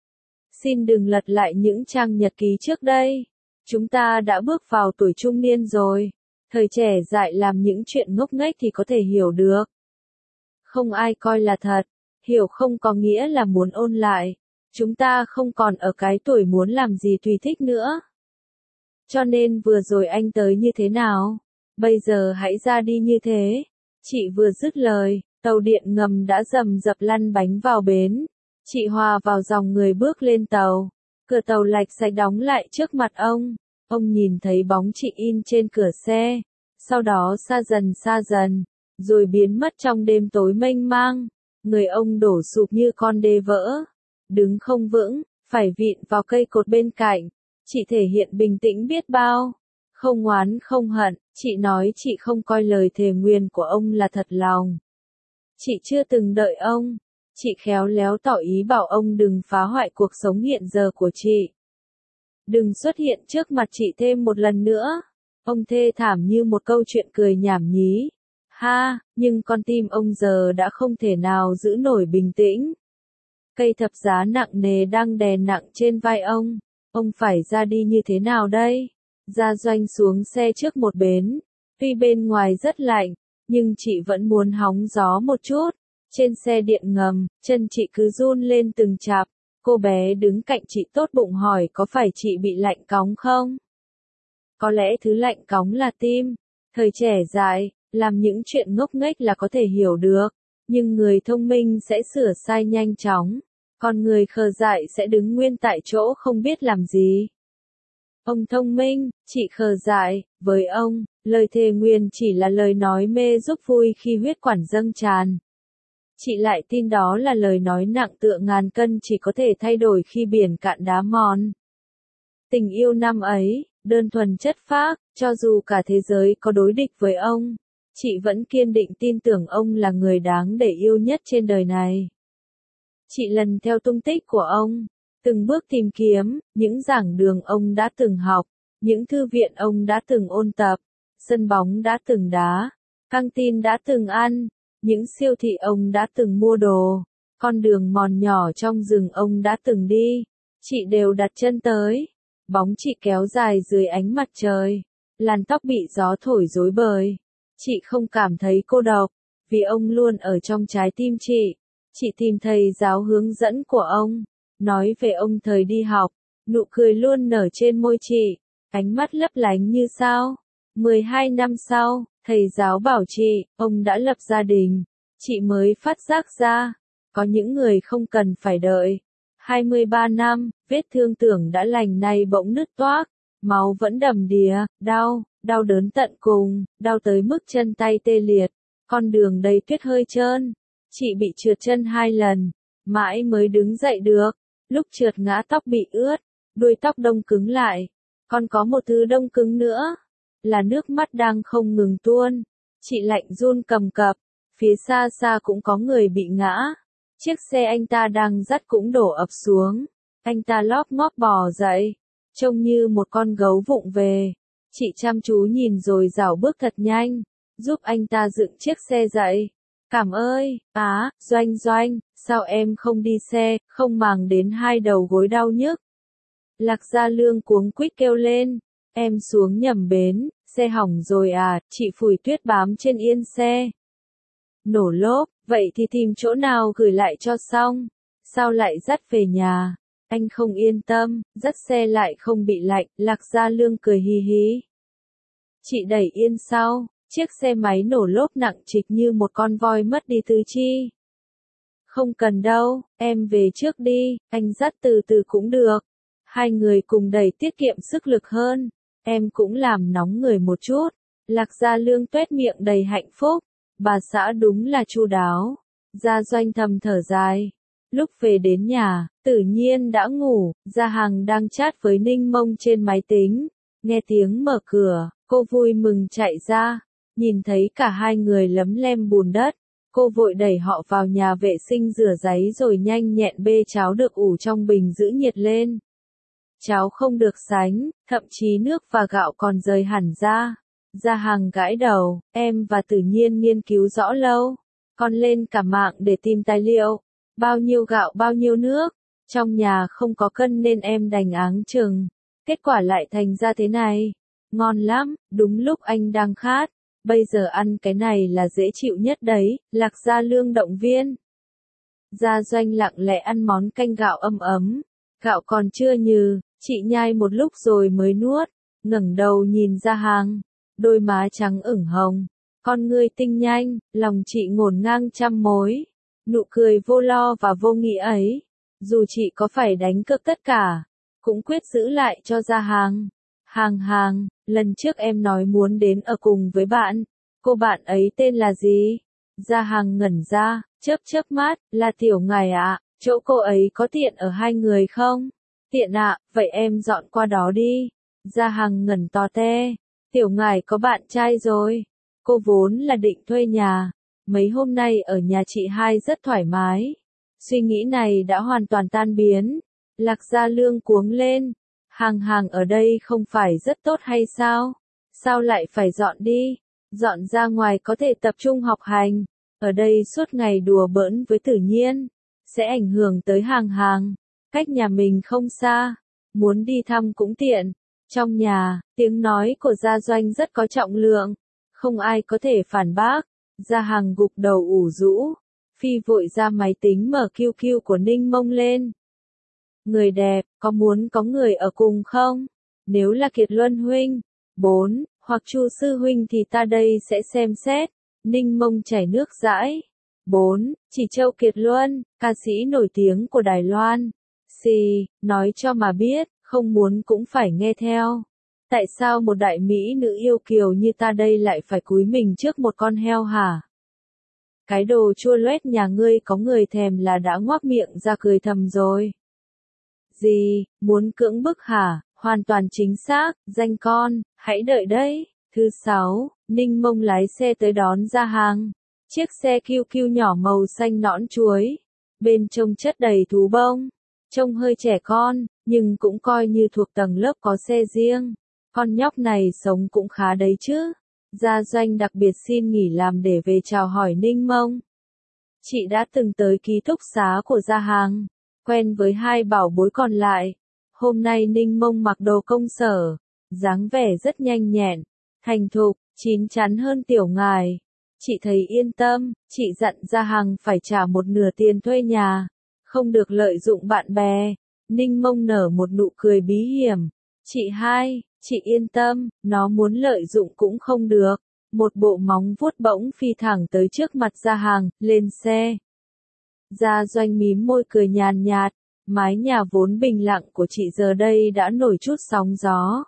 Xin đừng lật lại những trang nhật ký trước đây. Chúng ta đã bước vào tuổi trung niên rồi. Thời trẻ dại làm những chuyện ngốc nghếch thì có thể hiểu được. Không ai coi là thật. Hiểu không có nghĩa là muốn ôn lại. Chúng ta không còn ở cái tuổi muốn làm gì tùy thích nữa. Cho nên vừa rồi anh tới như thế nào? Bây giờ hãy ra đi như thế. Chị vừa dứt lời, tàu điện ngầm đã rầm rập lăn bánh vào bến. Chị hòa vào dòng người bước lên tàu. Cửa tàu lạch sạch đóng lại trước mặt ông. Ông nhìn thấy bóng chị in trên cửa xe. Sau đó xa dần xa dần, rồi biến mất trong đêm tối mênh mang. Người ông đổ sụp như con đê vỡ. Đứng không vững, phải vịn vào cây cột bên cạnh. Chị thể hiện bình tĩnh biết bao. Không oán không hận, chị nói chị không coi lời thề nguyền của ông là thật lòng. Chị chưa từng đợi ông. Chị khéo léo tỏ ý bảo ông đừng phá hoại cuộc sống hiện giờ của chị. Đừng xuất hiện trước mặt chị thêm một lần nữa. Ông thê thảm như một câu chuyện cười nhảm nhí. Ha, nhưng con tim ông giờ đã không thể nào giữ nổi bình tĩnh. Cây thập giá nặng nề đang đè nặng trên vai ông. Ông phải ra đi như thế nào đây? Gia Doanh xuống xe trước một bến. Tuy bên ngoài rất lạnh, nhưng chị vẫn muốn hóng gió một chút. Trên xe điện ngầm, chân chị cứ run lên từng chạp. Cô bé đứng cạnh chị tốt bụng hỏi có phải chị bị lạnh cóng không? Có lẽ thứ lạnh cóng là tim. Thời trẻ dại, làm những chuyện ngốc nghếch là có thể hiểu được. Nhưng người thông minh sẽ sửa sai nhanh chóng. Còn người khờ dại sẽ đứng nguyên tại chỗ không biết làm gì. Ông thông minh, chị khờ dại, với ông, lời thề nguyền chỉ là lời nói mê giúp vui khi huyết quản dâng tràn. Chị lại tin đó là lời nói nặng tựa ngàn cân chỉ có thể thay đổi khi biển cạn đá mòn. Tình yêu năm ấy, đơn thuần chất phác, cho dù cả thế giới có đối địch với ông, chị vẫn kiên định tin tưởng ông là người đáng để yêu nhất trên đời này. Chị lần theo tung tích của ông, từng bước tìm kiếm, những giảng đường ông đã từng học, những thư viện ông đã từng ôn tập, sân bóng đã từng đá, căng tin đã từng ăn, những siêu thị ông đã từng mua đồ, con đường mòn nhỏ trong rừng ông đã từng đi, chị đều đặt chân tới. Bóng chị kéo dài dưới ánh mặt trời, làn tóc bị gió thổi rối bời. Chị không cảm thấy cô độc, vì ông luôn ở trong trái tim chị. Chị tìm thầy giáo hướng dẫn của ông, nói về ông thời đi học, nụ cười luôn nở trên môi chị, ánh mắt lấp lánh như sao. mười hai năm sau, thầy giáo bảo chị, ông đã lập gia đình. Chị mới phát giác ra, có những người không cần phải đợi. hai mươi ba năm, vết thương tưởng đã lành nay bỗng nứt toác, máu vẫn đầm đìa, đau, đau đớn tận cùng, đau tới mức chân tay tê liệt, con đường đầy tuyết hơi trơn. Chị bị trượt chân hai lần, mãi mới đứng dậy được, lúc trượt ngã tóc bị ướt, đuôi tóc đông cứng lại, còn có một thứ đông cứng nữa, là nước mắt đang không ngừng tuôn. Chị lạnh run cầm cập, phía xa xa cũng có người bị ngã. Chiếc xe anh ta đang dắt cũng đổ ập xuống. Anh ta lóp ngóp bò dậy, trông như một con gấu vụng về. Chị chăm chú nhìn rồi rảo bước thật nhanh, giúp anh ta dựng chiếc xe dậy. Cảm ơi, á, Doanh Doanh, sao em không đi xe, không màng đến hai đầu gối đau nhức. Lạc Gia Lương cuống quýt kêu lên, em xuống nhầm bến, xe hỏng rồi à, chị phủi tuyết bám trên yên xe. Nổ lốp, vậy thì tìm chỗ nào gửi lại cho xong, sao lại dắt về nhà, anh không yên tâm, dắt xe lại không bị lạnh, Lạc Gia Lương cười hì hí. Chị đẩy yên sau, chiếc xe máy nổ lốp nặng trịch như một con voi mất đi tứ chi. Không cần đâu, em về trước đi, anh dắt từ từ cũng được. Hai người cùng đẩy tiết kiệm sức lực hơn, em cũng làm nóng người một chút. Lạc Gia Lương tuét miệng đầy hạnh phúc, bà xã đúng là chu đáo. Gia Doanh thầm thở dài. Lúc về đến nhà, Tử Nhiên đã ngủ, Gia Hằng đang chat với Ninh Mông trên máy tính. Nghe tiếng mở cửa, cô vui mừng chạy ra, nhìn thấy cả hai người lấm lem bùn đất. Cô vội đẩy họ vào nhà vệ sinh rửa giấy rồi nhanh nhẹn bê cháo được ủ trong bình giữ nhiệt lên. Cháo không được sánh, thậm chí nước và gạo còn rời hẳn ra. Gia Hằng gãi đầu, em và Tử Nhiên nghiên cứu rõ lâu, còn lên cả mạng để tìm tài liệu. Bao nhiêu gạo bao nhiêu nước, trong nhà không có cân nên em đành áng chừng. Kết quả lại thành ra thế này. Ngon lắm, đúng lúc anh đang khát. Bây giờ ăn cái này là dễ chịu nhất đấy, Lạc Gia Lương động viên. Gia Doanh lặng lẽ ăn món canh gạo ấm ấm. Gạo còn chưa nhừ, chị nhai một lúc rồi mới nuốt, ngẩng đầu nhìn Gia Hằng, đôi má trắng ửng hồng, con ngươi tinh nhanh, lòng chị ngổn ngang trăm mối, nụ cười vô lo và vô nghĩ ấy, dù chị có phải đánh cược tất cả, cũng quyết giữ lại cho Gia Hằng. Hàng Hàng, lần trước em nói muốn đến ở cùng với bạn, cô bạn ấy tên là gì? Gia Hằng ngẩn ra, chớp chớp mắt, là Tiểu Ngải ạ, chỗ cô ấy có tiện ở hai người không? Tiện ạ, vậy em dọn qua đó đi. Gia Hằng ngẩn to te, Tiểu Ngải có bạn trai rồi. Cô vốn là định thuê nhà, mấy hôm nay ở nhà chị hai rất thoải mái. Suy nghĩ này đã hoàn toàn tan biến. Lạc Gia Lương cuống lên. Hàng Hàng ở đây không phải rất tốt hay sao? Sao lại phải dọn đi? Dọn ra ngoài có thể tập trung học hành. Ở đây suốt ngày đùa bỡn với Tử Nhiên, sẽ ảnh hưởng tới Hàng Hàng. Cách nhà mình không xa, muốn đi thăm cũng tiện. Trong nhà, tiếng nói của Gia Doanh rất có trọng lượng, không ai có thể phản bác. Gia Hằng gục đầu ủ rũ, phi vội ra máy tính mở Q Q của Ninh Mông lên. Người đẹp, có muốn có người ở cùng không? Nếu là Kiệt Luân huynh, bốn, hoặc Chu sư huynh thì ta đây sẽ xem xét. Ninh Mông chảy nước dãi. bốn. Chỉ Châu Kiệt Luân, ca sĩ nổi tiếng của Đài Loan. Xì, nói cho mà biết, không muốn cũng phải nghe theo. Tại sao một đại mỹ nữ yêu kiều như ta đây lại phải cúi mình trước một con heo hả? Cái đồ chua loét nhà ngươi có người thèm là đã ngoác miệng ra cười thầm rồi. Gì, muốn cưỡng bức hả? Hoàn toàn chính xác, danh con, hãy đợi đấy. Thứ sáu, Ninh Mông lái xe tới đón Gia Hằng. Chiếc xe Q Q nhỏ màu xanh nõn chuối, bên trông chất đầy thú bông. Trông hơi trẻ con, nhưng cũng coi như thuộc tầng lớp có xe riêng. Con nhóc này sống cũng khá đấy chứ. Gia Doanh đặc biệt xin nghỉ làm để về chào hỏi Ninh Mông. Chị đã từng tới ký túc xá của Gia Hàng, quen với hai bảo bối còn lại. Hôm nay Ninh Mông mặc đồ công sở, dáng vẻ rất nhanh nhẹn, thành thục, chín chắn hơn Tiểu Ngài. Chị thấy yên tâm, chị dặn Gia Hàng phải trả một nửa tiền thuê nhà, không được lợi dụng bạn bè. Ninh Mông nở một nụ cười bí hiểm. Chị hai, chị yên tâm, nó muốn lợi dụng cũng không được. Một bộ móng vuốt bỗng phi thẳng tới trước mặt Gia Hàng, lên xe. Gia Doanh mím môi cười nhàn nhạt, mái nhà vốn bình lặng của chị giờ đây đã nổi chút sóng gió.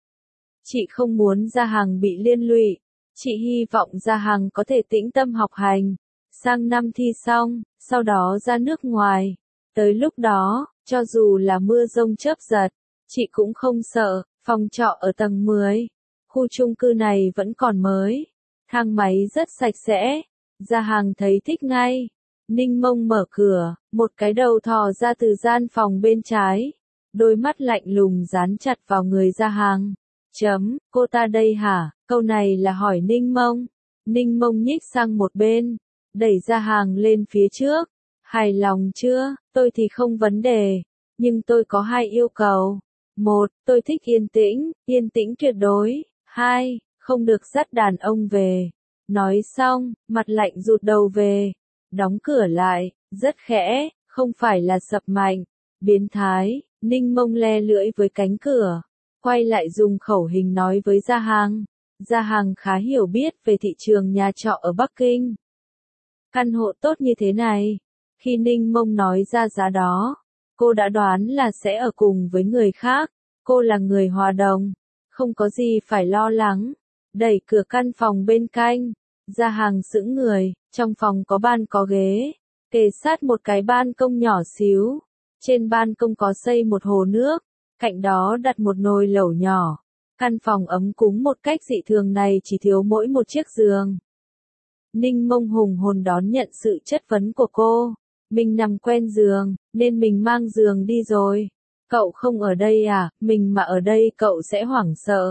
Chị không muốn Gia Hàng bị liên lụy, chị hy vọng Gia Hàng có thể tĩnh tâm học hành, sang năm thi xong, sau đó ra nước ngoài. Tới lúc đó, cho dù là mưa rông chớp giật, chị cũng không sợ. Phòng trọ ở tầng mười. Khu chung cư này vẫn còn mới. Thang máy rất sạch sẽ. Gia Hàng thấy thích ngay. Ninh Mông mở cửa, một cái đầu thò ra từ gian phòng bên trái. Đôi mắt lạnh lùng dán chặt vào người Gia Hàng. Chấm, cô ta đây hả? Câu này là hỏi Ninh Mông. Ninh Mông nhích sang một bên, đẩy Gia Hàng lên phía trước. Hài lòng chưa? Tôi thì không vấn đề, nhưng tôi có hai yêu cầu. Một, tôi thích yên tĩnh, yên tĩnh tuyệt đối. Hai, không được dắt đàn ông về. Nói xong, mặt lạnh rụt đầu về. Đóng cửa lại, rất khẽ, không phải là sập mạnh. Biến thái, Ninh Mông le lưỡi với cánh cửa. Quay lại dùng khẩu hình nói với Gia Hàng. Gia Hàng khá hiểu biết về thị trường nhà trọ ở Bắc Kinh. Căn hộ tốt như thế này. Khi Ninh Mông nói ra giá đó, cô đã đoán là sẽ ở cùng với người khác. Cô là người hòa đồng, không có gì phải lo lắng. Đẩy cửa căn phòng bên cạnh, Gia Hàng sững người. Trong phòng có ban có ghế, kề sát một cái ban công nhỏ xíu. Trên ban công có xây một hồ nước, cạnh đó đặt một nồi lẩu nhỏ. Căn phòng ấm cúng một cách dị thường này chỉ thiếu mỗi một chiếc giường. Ninh Mông hùng hồn đón nhận sự chất vấn của cô. Mình nằm quen giường, nên mình mang giường đi rồi. Cậu không ở đây à? Mình mà ở đây cậu sẽ hoảng sợ.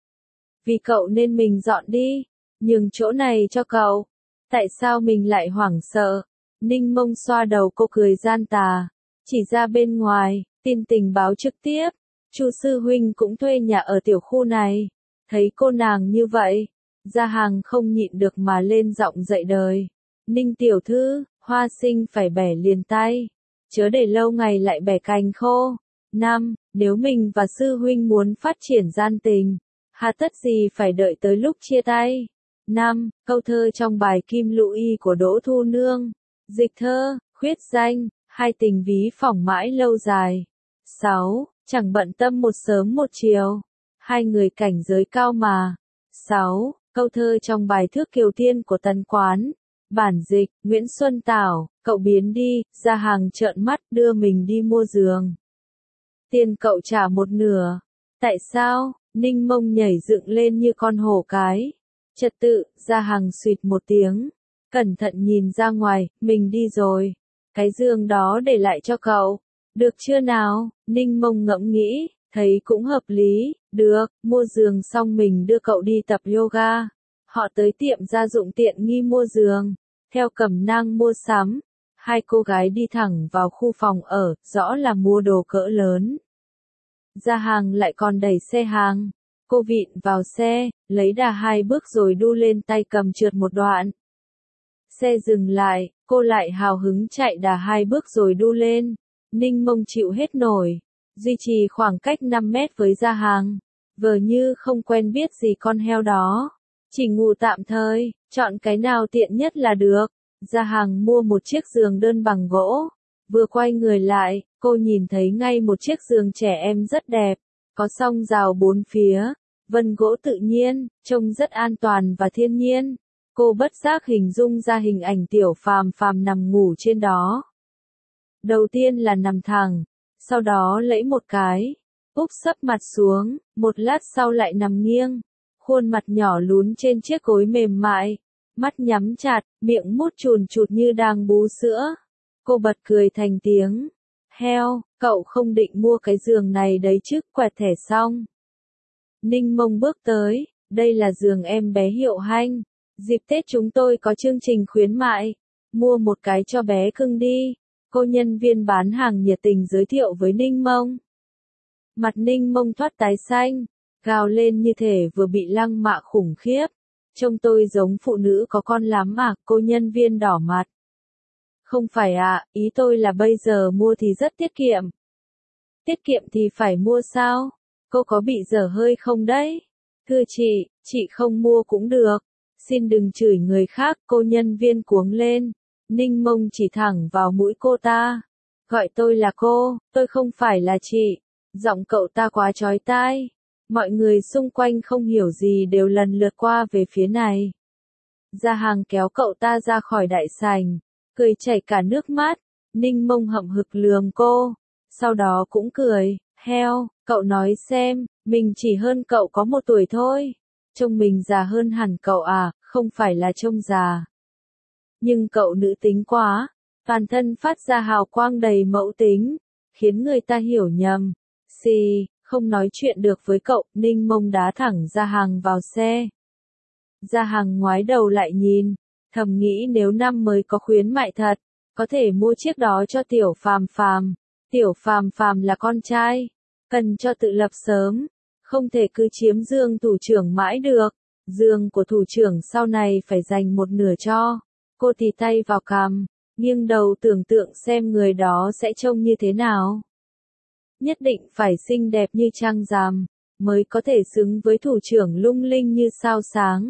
Vì cậu nên mình dọn đi, nhường chỗ này cho cậu. Tại sao mình lại hoảng sợ? Ninh Mông xoa đầu cô cười gian tà. Chỉ ra bên ngoài, tin tình báo trực tiếp. Chu sư huynh cũng thuê nhà ở tiểu khu này. Thấy cô nàng như vậy, Gia Hàng không nhịn được mà lên giọng dạy đời. Ninh tiểu thư, hoa sinh phải bẻ liền tay, chớ để lâu ngày lại bẻ cành khô. Năm, nếu mình và sư huynh muốn phát triển gian tình, hà tất gì phải đợi tới lúc chia tay. Năm, câu thơ trong bài Kim Lũ Y của Đỗ Thu Nương. Dịch thơ, khuyết danh, hai tình ví phỏng mãi lâu dài. Sáu, chẳng bận tâm một sớm một chiều, hai người cảnh giới cao mà. Sáu, câu thơ trong bài Thước Kiều Tiên của Tần Quán. Bản dịch, Nguyễn Xuân Tảo, cậu biến đi. Gia Hàng trợn mắt đưa mình đi mua giường. Tiền cậu trả một nửa. Tại sao? Ninh Mông nhảy dựng lên như con hổ cái. Trật tự. Gia Hàng suýt một tiếng. Cẩn thận nhìn ra ngoài, mình đi rồi. Cái giường đó để lại cho cậu. Được chưa nào? Ninh Mông ngẫm nghĩ, thấy cũng hợp lý. Được, mua giường xong mình đưa cậu đi tập yoga. Họ tới tiệm gia dụng tiện nghi mua giường. Theo cẩm nang mua sắm, hai cô gái đi thẳng vào khu phòng ở, rõ là mua đồ cỡ lớn. Gia Hàng lại còn đẩy xe hàng. Cô vịn vào xe, lấy đà hai bước rồi đu lên tay cầm trượt một đoạn. Xe dừng lại, cô lại hào hứng chạy đà hai bước rồi đu lên. Ninh Mông chịu hết nổi, duy trì khoảng cách năm mét với Gia Hàng. Vờ như không quen biết gì con heo đó. Chỉ ngủ tạm thời, chọn cái nào tiện nhất là được. Gia Hàng mua một chiếc giường đơn bằng gỗ. Vừa quay người lại, cô nhìn thấy ngay một chiếc giường trẻ em rất đẹp. Có song rào bốn phía, vân gỗ tự nhiên, trông rất an toàn và thiên nhiên. Cô bất giác hình dung ra hình ảnh Tiểu Phàm Phàm nằm ngủ trên đó. Đầu tiên là nằm thẳng, sau đó lẫy một cái, úp sấp mặt xuống, một lát sau lại nằm nghiêng. Khuôn mặt nhỏ lún trên chiếc gối mềm mại, mắt nhắm chặt, miệng mút chùn chụt như đang bú sữa. Cô bật cười thành tiếng. heo, cậu không định mua cái giường này đấy chứ, quẹt thẻ xong. Ninh Mông bước tới, đây là giường em bé Hiệu Hanh. Dịp Tết chúng tôi có chương trình khuyến mại. Mua một cái cho bé cưng đi. Cô nhân viên bán hàng nhiệt tình giới thiệu với Ninh Mông. Mặt Ninh Mông thoát tái xanh, gào lên như thể vừa bị lăng mạ khủng khiếp. Trông tôi giống phụ nữ có con lắm à, cô nhân viên đỏ mặt. Không phải ạ, à, ý tôi là bây giờ mua thì rất tiết kiệm. Tiết kiệm thì phải mua sao? Cô có bị dở hơi không đấy? Thưa chị, chị không mua cũng được. Xin đừng chửi người khác, cô nhân viên cuống lên. Ninh Mông chỉ thẳng vào mũi cô ta. Gọi tôi là cô, tôi không phải là chị. Giọng cậu ta quá chói tai. Mọi người xung quanh không hiểu gì đều lần lượt qua về phía này. Gia Hàng kéo cậu ta ra khỏi đại sảnh, cười chảy cả nước mắt. Ninh Mông hậm hực lườm cô, sau đó cũng cười. Heo, cậu nói xem, mình chỉ hơn cậu có một tuổi thôi. Trông mình già hơn hẳn cậu à, không phải là trông già. Nhưng cậu nữ tính quá, toàn thân phát ra hào quang đầy mẫu tính, khiến người ta hiểu nhầm. Xì, không nói chuyện được với cậu, Ninh Mông đá thẳng Gia Hàng vào xe. Gia Hàng ngoái đầu lại nhìn, thầm nghĩ nếu năm mới có khuyến mại thật, có thể mua chiếc đó cho Tiểu Phàm Phàm. Tiểu Phàm Phàm là con trai, cần cho tự lập sớm, không thể cứ chiếm giường thủ trưởng mãi được. Giường của thủ trưởng sau này phải dành một nửa cho. Cô tì tay vào cằm, nghiêng đầu tưởng tượng xem người đó sẽ trông như thế nào. Nhất định phải xinh đẹp như trăng rằm, mới có thể xứng với thủ trưởng lung linh như sao sáng.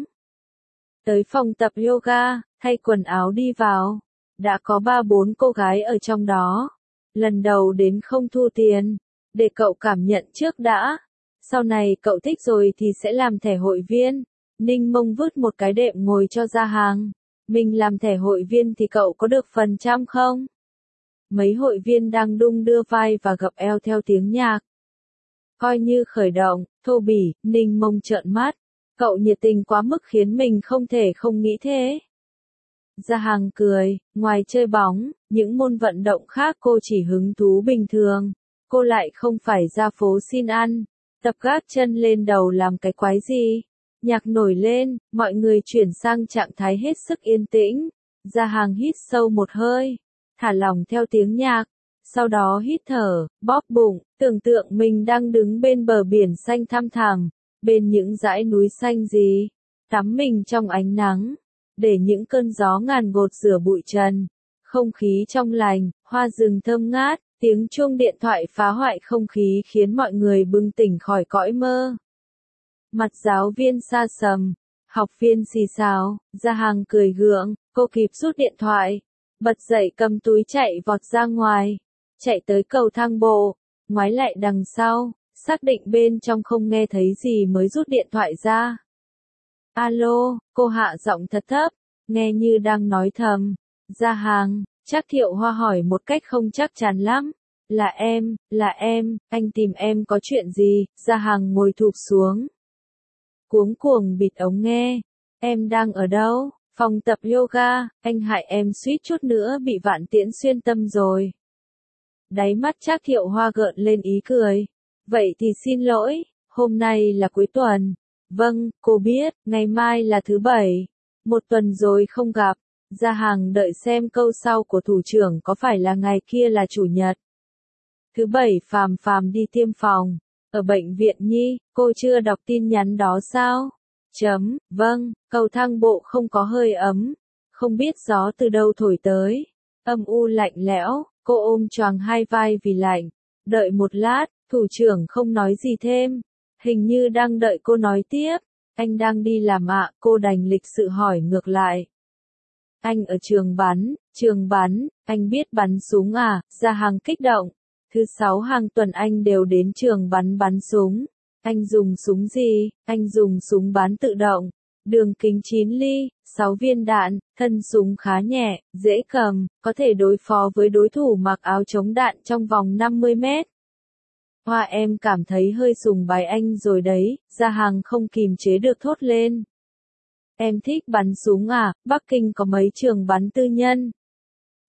Tới phòng tập yoga, thay quần áo đi vào. Đã có ba bốn cô gái ở trong đó. Lần đầu đến không thu tiền, để cậu cảm nhận trước đã. Sau này cậu thích rồi thì sẽ làm thẻ hội viên. Ninh Mông vứt một cái đệm ngồi cho Gia Hàng. Mình làm thẻ hội viên thì cậu có được phần trăm không? Mấy hội viên đang đung đưa vai và gập eo theo tiếng nhạc. Coi như khởi động, thô bỉ, Ninh Mông trợn mắt. Cậu nhiệt tình quá mức khiến mình không thể không nghĩ thế. Gia Hàng cười, ngoài chơi bóng, những môn vận động khác cô chỉ hứng thú bình thường. Cô lại không phải ra phố xin ăn, tập gác chân lên đầu làm cái quái gì. Nhạc nổi lên, mọi người chuyển sang trạng thái hết sức yên tĩnh. Gia Hàng hít sâu một hơi, thả lỏng theo tiếng nhạc, sau đó hít thở, bóp bụng, tưởng tượng mình đang đứng bên bờ biển xanh thăm thẳm, bên những dãy núi xanh gì, tắm mình trong ánh nắng, để những cơn gió ngàn gột rửa bụi trần, không khí trong lành, hoa rừng thơm ngát, tiếng chuông điện thoại phá hoại không khí khiến mọi người bừng tỉnh khỏi cõi mơ. Mặt giáo viên sa sầm, học viên xì xào, Gia Hàng cười gượng, cô kịp rút điện thoại, bật dậy cầm túi chạy vọt ra ngoài, chạy tới cầu thang bộ, ngoái lại đằng sau, xác định bên trong không nghe thấy gì mới rút điện thoại ra. Alo, cô hạ giọng thật thấp, nghe như đang nói thầm. Gia Hàng, Trác Thiệu Hoa hỏi một cách không chắc chắn lắm. Là em, là em, anh tìm em có chuyện gì? Gia Hàng ngồi thụp xuống, cuống cuồng bịt ống nghe. Em đang ở đâu? Phòng tập yoga, anh hại em suýt chút nữa bị Vạn Tiễn xuyên tâm rồi. Đáy mắt Trác Thiệu Hoa gợn lên ý cười. Vậy thì xin lỗi, hôm nay là cuối tuần. Vâng, cô biết, ngày mai là thứ bảy. Một tuần rồi không gặp. Gia Hàng đợi xem câu sau của thủ trưởng có phải là ngày kia là chủ nhật. Thứ bảy Phàm Phàm đi tiêm phòng. Ở bệnh viện Nhi, cô chưa đọc tin nhắn đó sao? Chấm, vâng, cầu thang bộ không có hơi ấm. Không biết gió từ đâu thổi tới. Âm u lạnh lẽo, cô ôm choàng hai vai vì lạnh. Đợi một lát, thủ trưởng không nói gì thêm. Hình như đang đợi cô nói tiếp. Anh đang đi làm ạ, cô đành lịch sự hỏi ngược lại. Anh ở trường bắn, trường bắn, anh biết bắn súng à? Gia Hàng kích động. Thứ sáu hàng tuần anh đều đến trường bắn bắn súng. Anh dùng súng gì? Anh dùng súng bán tự động. Đường kính chín ly, sáu viên đạn, thân súng khá nhẹ, dễ cầm, có thể đối phó với đối thủ mặc áo chống đạn trong vòng năm mươi mét. Hoa em cảm thấy hơi sùng bái anh rồi đấy, Gia Hàng không kìm chế được thốt lên. Em thích bắn súng à? Bắc Kinh có mấy trường bắn tư nhân.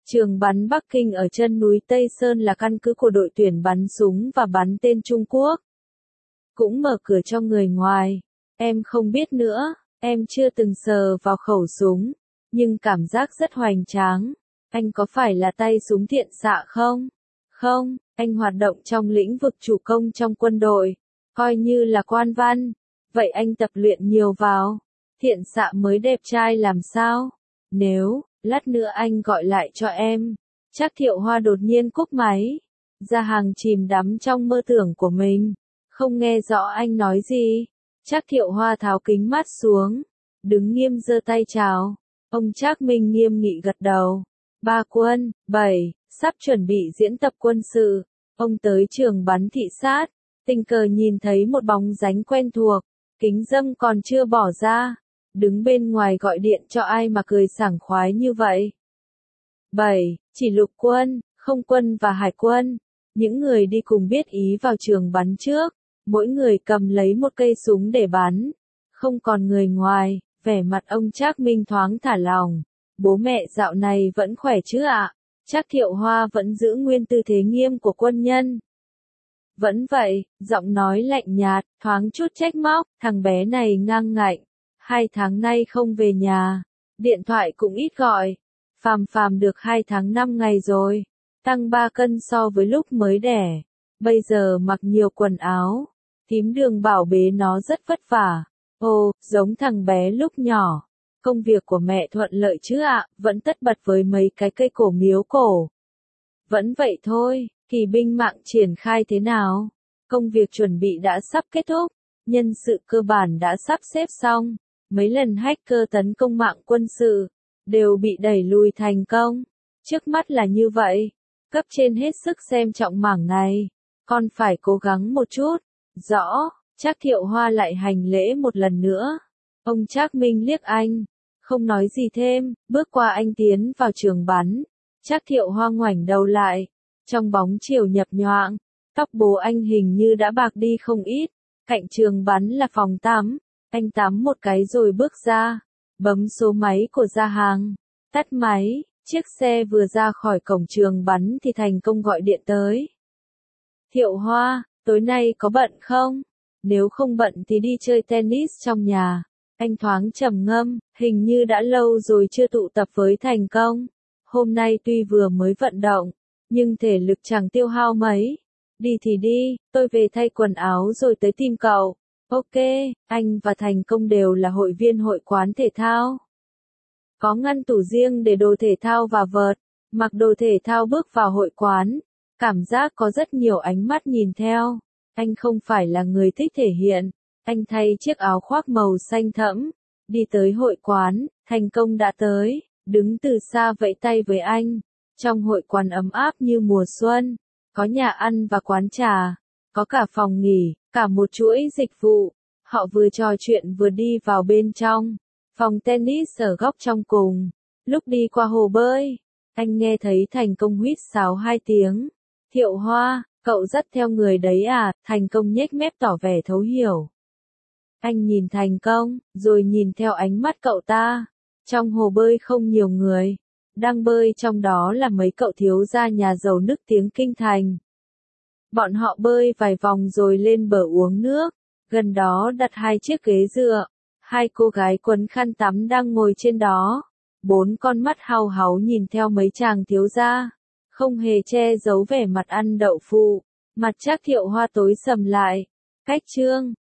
Trường bắn Bắc Kinh ở chân núi Tây Sơn là căn cứ của đội tuyển bắn súng và bắn tên Trung Quốc. Cũng mở cửa cho người ngoài. Em không biết nữa, em chưa từng sờ vào khẩu súng, nhưng cảm giác rất hoành tráng. Anh có phải là tay súng thiện xạ không? Không, anh hoạt động trong lĩnh vực chủ công trong quân đội, coi như là quan văn. Vậy anh tập luyện nhiều vào. Thiện xạ mới đẹp trai làm sao? Nếu, lát nữa anh gọi lại cho em. Trác Thiệu Hoa đột nhiên cúp máy. Gia Hàng chìm đắm trong mơ tưởng của mình. Không nghe rõ anh nói gì. Trác Thiệu Hoa tháo kính mắt xuống. Đứng nghiêm giơ tay chào. Ông Trác Minh nghiêm nghị gật đầu. Ba quân, bảy, sắp chuẩn bị diễn tập quân sự. Ông tới trường bắn thị sát. Tình cờ nhìn thấy một bóng dáng quen thuộc. Kính dâm còn chưa bỏ ra. Đứng bên ngoài gọi điện cho ai mà cười sảng khoái như vậy. bảy. Chỉ lục quân, không quân và hải quân. Những người đi cùng biết ý vào trường bắn trước. Mỗi người cầm lấy một cây súng để bắn. Không còn người ngoài, vẻ mặt ông Trác Minh thoáng thả lòng. Bố mẹ dạo này vẫn khỏe chứ ạ? Trác Thiệu Hoa vẫn giữ nguyên tư thế nghiêm của quân nhân. Vẫn vậy, giọng nói lạnh nhạt, thoáng chút trách móc, thằng bé này ngang ngạnh. Hai tháng nay không về nhà, điện thoại cũng ít gọi. Phàm phàm được hai tháng năm ngày rồi, tăng ba cân so với lúc mới đẻ. Bây giờ mặc nhiều quần áo, thím Đường bảo bế nó rất vất vả. Ồ, giống thằng bé lúc nhỏ. Công việc của mẹ thuận lợi chứ ạ, vẫn tất bật với mấy cái cây cổ miếu cổ. Vẫn vậy thôi, kỳ binh mạng triển khai thế nào? Công việc chuẩn bị đã sắp kết thúc, nhân sự cơ bản đã sắp xếp xong. Mấy lần hacker tấn công mạng quân sự, đều bị đẩy lùi thành công. Trước mắt là như vậy, cấp trên hết sức xem trọng mảng này. Con phải cố gắng một chút. Rõ, Trác Thiệu Hoa lại hành lễ một lần nữa. Ông Trác Minh liếc anh, không nói gì thêm, bước qua anh tiến vào trường bắn. Trác Thiệu Hoa ngoảnh đầu lại, trong bóng chiều nhập nhoạng, tóc bố anh hình như đã bạc đi không ít. Cạnh trường bắn là phòng tắm, anh tắm một cái rồi bước ra, bấm số máy của Gia Hàng, tắt máy, chiếc xe vừa ra khỏi cổng trường bắn thì thành công gọi điện tới. Thiệu Hoa, tối nay có bận không? Nếu không bận thì đi chơi tennis trong nhà. Anh thoáng trầm ngâm, hình như đã lâu rồi chưa tụ tập với Thành Công. Hôm nay tuy vừa mới vận động, nhưng thể lực chẳng tiêu hao mấy. Đi thì đi, tôi về thay quần áo rồi tới tìm cậu. Ok, anh và Thành Công đều là hội viên hội quán thể thao. Có ngăn tủ riêng để đồ thể thao và vợt, mặc đồ thể thao bước vào hội quán. Cảm giác có rất nhiều ánh mắt nhìn theo. Anh không phải là người thích thể hiện. Anh thay chiếc áo khoác màu xanh thẫm, đi tới hội quán. Thành Công đã tới, đứng từ xa vẫy tay với anh. Trong hội quán ấm áp như mùa xuân, có nhà ăn và quán trà, có cả phòng nghỉ, cả một chuỗi dịch vụ. Họ vừa trò chuyện vừa đi vào bên trong, phòng tennis ở góc trong cùng. Lúc đi qua hồ bơi, anh nghe thấy Thành Công huýt sáo hai tiếng. Thiệu Hoa, cậu dắt theo người đấy à? Thành Công nhếch mép tỏ vẻ thấu hiểu. Anh nhìn Thành Công, rồi nhìn theo ánh mắt cậu ta. Trong hồ bơi không nhiều người, đang bơi trong đó là mấy cậu thiếu gia nhà giàu nức tiếng kinh thành. Bọn họ bơi vài vòng rồi lên bờ uống nước, gần đó đặt hai chiếc ghế dựa, hai cô gái quấn khăn tắm đang ngồi trên đó. Bốn con mắt hau háu nhìn theo mấy chàng thiếu gia, không hề che giấu vẻ mặt ăn đậu phụ. Mặt Trác Thiệu Hoa tối sầm lại. Cách Trương,